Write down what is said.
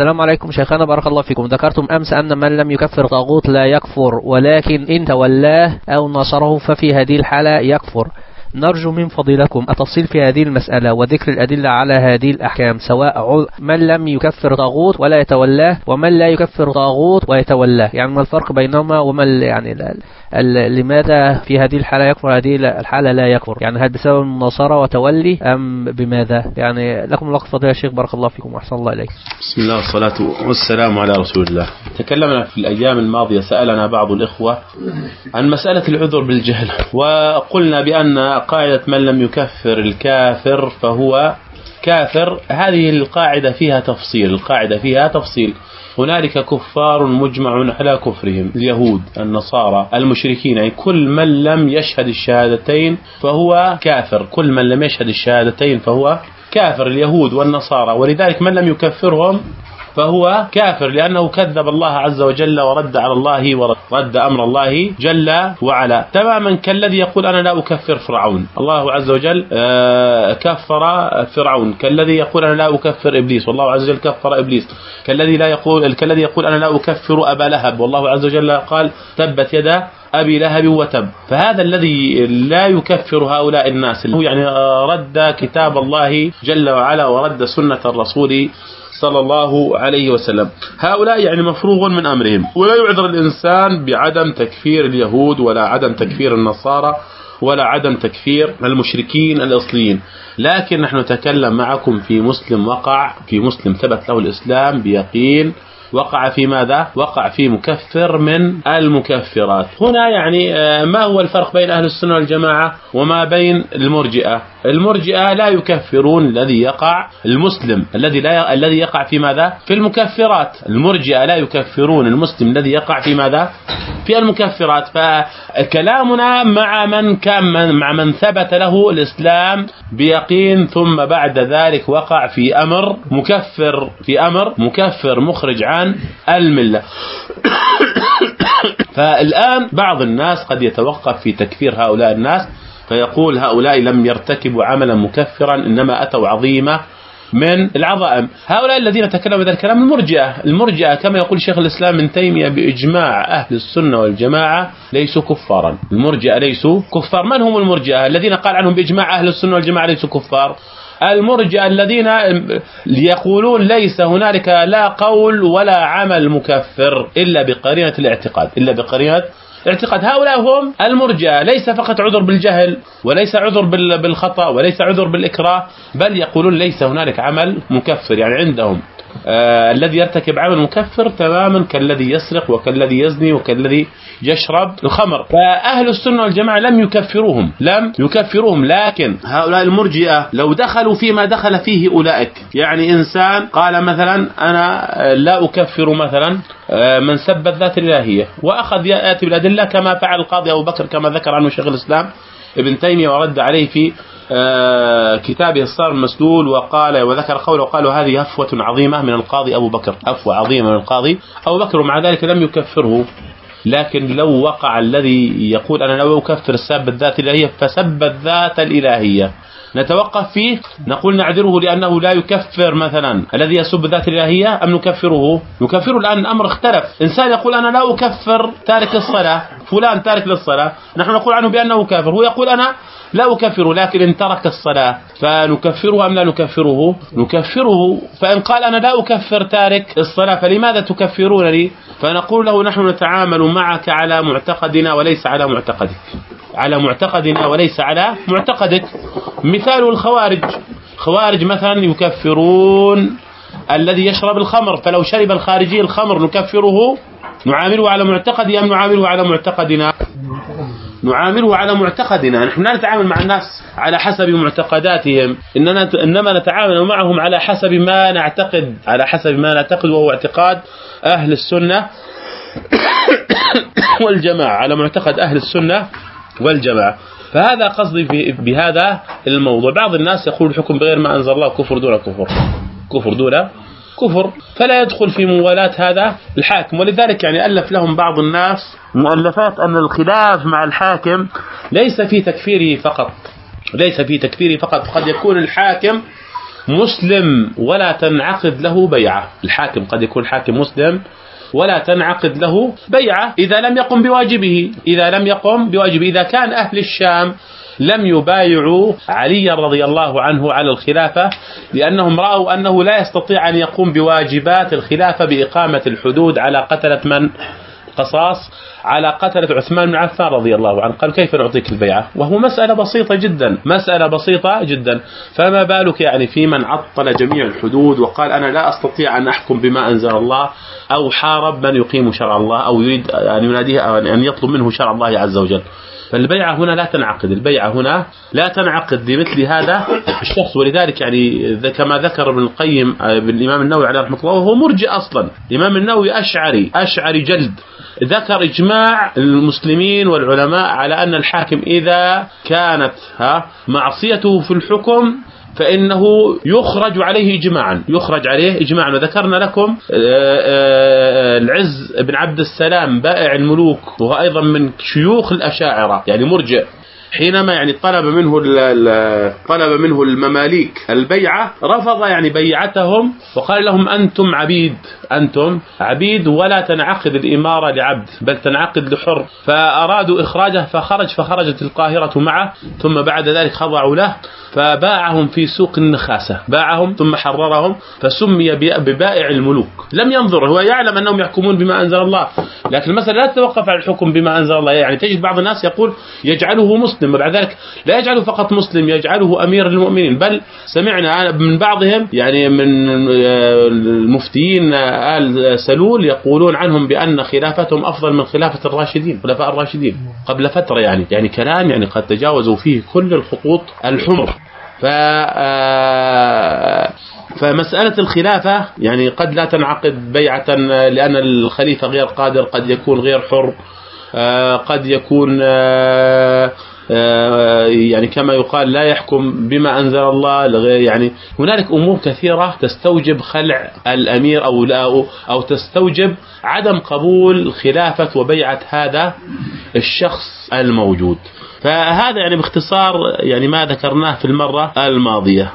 السلام عليكم شيخنا بارك الله فيكم. ذكرتم أمس أن من لم يكفر طاغوت لا يكفر، ولكن إن تولاه أو نصره ففي هذه الحالة يكفر. نرجو من فضيلكم التفصيل في هذه المسألة وذكر الأدلة على هذه الأحكام، سواء من لم يكفر طاغوت ولا يتولاه ومن لا يكفر طاغوت ويتولاه، يعني ما الفرق بينهما وما يعني لماذا في هذه الحالة يكفر هذه الحالة لا يكفر؟ يعني هل بسبب النصارى وتولي أم بماذا؟ يعني لكم الوقت فضيلة يا شيخ بارك الله فيكم وأحسن الله إليك. بسم الله والصلاة والسلام على رسول الله. تكلمنا في الأيام الماضية، سألنا بعض الإخوة عن مسألة العذر بالجهل، وقلنا بأن قاعدة من لم يكفر الكافر فهو كافر، هذه القاعدة فيها تفصيل. هنالك كفار مجمع على كفرهم، اليهود، النصارى، المشركين، يعني كل من لم يشهد الشهادتين فهو كافر، كل من لم يشهد الشهادتين فهو كافر، اليهود والنصارى. ولذلك من لم يكفرهم فهو كافر، لأنه كذب الله عز وجل ورد على الله ورد أمر الله جل وعلا، تماما كالذي يقول أنا لا أكفر فرعون، الله عز وجل كفر فرعون، كالذي يقول أنا لا أكفر إبليس والله عز وجل كفر إبليس، كالذي يقول أنا لا أكفر أبا لهب والله عز وجل قال تبت يدا أبي لهب وتب. فهذا الذي لا يكفر هؤلاء الناس، يعني رد كتاب الله جل وعلا ورد سنة الرسول صلى الله عليه وسلم، هؤلاء يعني مفروغ من أمرهم، ولا يعذر الإنسان بعدم تكفير اليهود ولا عدم تكفير النصارى ولا عدم تكفير المشركين الأصليين. لكن نحن نتكلم معكم في مسلم ثبت له الإسلام بيقين، وقع في ماذا؟ وقع في مكفر من المكفرات. هنا يعني ما هو الفرق بين أهل السنة والجماعة وما بين المرجئة؟ المرجئة لا يكفرون الذي يقع المسلم الذي يقع في ماذا؟ في المكفرات. المرجئة لا يكفرون المسلم الذي يقع في ماذا؟ في المكفرات. فكلامنا مع من ثبت له الإسلام بيقين ثم بعد ذلك وقع في أمر مكفر مخرج عن الملة. فالآن بعض الناس قد يتوقف في تكفير هؤلاء الناس فيقول هؤلاء لم يرتكبوا عملا مكفرا إنما أتوا عظيمة من العظائم. هؤلاء الذين تكلموا هذا الكلام المرجئة كما يقول شيخ الإسلام ابن تيمية بإجماع أهل السنة والجماعة ليسوا كفارا. المرجئة ليسوا كفار. من هم المرجئة الذين قال عنهم بإجماع أهل السنة والجماعة ليسوا كفار؟ المرجئة الذين يقولون ليس هنالك لا قول ولا عمل مكفر إلا بقرينة الاعتقاد، هؤلاء هم المرجئة. ليس فقط عذر بالجهل وليس عذر بالخطأ وليس عذر بالإكراه، بل يقولون ليس هنالك عمل مكفر. يعني عندهم الذي يرتكب عمل مكفر تماما كالذي يسرق وكالذي يزني وكالذي يشرب الخمر. فأهل السنة والجماعة لم يكفروهم. لكن هؤلاء المرجئة لو دخلوا فيما دخل فيه أولئك، يعني إنسان قال مثلا أنا لا أكفر مثلا من سب الذات الإلهية، وأخذ يأتي بالأدلة كما فعل القاضي أبو بكر كما ذكر عنه شيخ الإسلام ابن تيمية ورد عليه في كتابه الصارم المسلول، وذكر قوله وقال هذه هفوة عظيمة من القاضي أبو بكر، هفوة عظيمة من القاضي أبو بكر، ومع ذلك لم يكفره. لكن لو وقع الذي يقول أنا لا أكفر سب الذات الإلهية فسب الذات الإلهية، نتوقف فيه نقول نعذره لأنه لا يكفر مثلا الذي يسب الذات الإلهية أم نكفره؟ الآن الأمر اختلف. إنسان يقول أنا لا أكفر تارك الصلاة، فلان تارك للصلاة، نحن نقول عنه بأنه كافر، هو يقول أنا لا أكفره لكن إن ترك الصلاة فنكفره أم لا نكفره؟ نكفره. فإن قال أنا لا أكفر تارك الصلاة فلماذا تكفرونني؟ فنقول له نحن نتعامل معك على معتقدنا وليس على معتقدك، مثال الخوارج مثلا يكفرون الذي يشرب الخمر، فلو شرب الخارجي الخمر نكفره، نعامله على معتقدي أم نعامله على معتقدنا؟ نعامله على معتقدنا. نحن لا نتعامل مع الناس على حسب معتقداتهم، إنما نتعامل معهم على حسب ما نعتقد، وهو اعتقاد أهل السنة والجماعة، على معتقد أهل السنة والجماعة. فهذا قصدي بهذا الموضوع. بعض الناس يقول الحكم بغير ما أنزل الله كفر دون كفر، فلا يدخل في موالاة هذا الحاكم. ولذلك يعني ألف لهم بعض الناس مؤلفات أن الخلاف مع الحاكم ليس في تكفيره فقط، قد يكون الحاكم مسلم ولا تنعقد له بيعة. الحاكم قد يكون حاكم مسلم ولا تنعقد له بيعة إذا لم يقم بواجبه. إذا كان أهل الشام لم يبايعوا علي رضي الله عنه على الخلافة لأنهم رأوا أنه لا يستطيع أن يقوم بواجبات الخلافة بإقامة الحدود على قتلة من؟ قصاص على قتلة عثمان بن عفان رضي الله عنه. قال كيف نعطيك البيعة؟ وهو مسألة بسيطة جدا. فما بالك يعني في من عطل جميع الحدود وقال أنا لا أستطيع أن أحكم بما أنزل الله، أو حارب من يقيم شرع الله، أو يريد أن يناديه أو أن يطلب منه شرع الله عز وجل. فالبيعة هنا لا تنعقد لمثل هذا الشخص. ولذلك يعني كما ذكر ابن القيم بالإمام النووي عليه رحمة الله، وهو مرجئ أصلا، الإمام النووي أشعري جلد، ذكر إجماع المسلمين والعلماء على أن الحاكم إذا كانت معصيته في الحكم فإنه يخرج عليه إجماعا. وذكرنا لكم العز بن عبد السلام بائع الملوك، وهو أيضا من شيوخ الأشاعرة يعني مرجئ، حينما يعني طلب منه المماليك البيعة رفض يعني بيعتهم وقال لهم أنتم عبيد ولا تنعقد الإمارة لعبد بل تنعقد لحر. فأرادوا إخراجه فخرجت القاهرة معه، ثم بعد ذلك خضعوا له فباعهم في سوق النخاسة، ثم حررهم فسمي ببائع الملوك. لم ينظر، هو يعلم أنهم يحكمون بما أنزل الله، لكن المسألة لا تتوقف على الحكم بما أنزل الله. يعني تجد بعض الناس يقول يجعله مسلم، وبعد ذلك لا يجعله فقط مسلم، يجعله أمير المؤمنين. بل سمعنا من بعضهم يعني من المفتيين آل سلول يقولون عنهم بأن خلافتهم أفضل من خلافة خلفاء الراشدين قبل فترة. يعني كلام يعني قد تجاوزوا فيه كل الخطوط الحمر. فمسألة الخلافة يعني قد لا تنعقد بيعة لأن الخليفة غير قادر، قد يكون غير حر، قد يكون يعني كما يقال لا يحكم بما أنزل الله. يعني هنالك أمور كثيرة تستوجب خلع الأمير أو تستوجب عدم قبول خلافة وبيعة هذا الشخص الموجود. فهذا يعني باختصار يعني ما ذكرناه في المرة الماضية.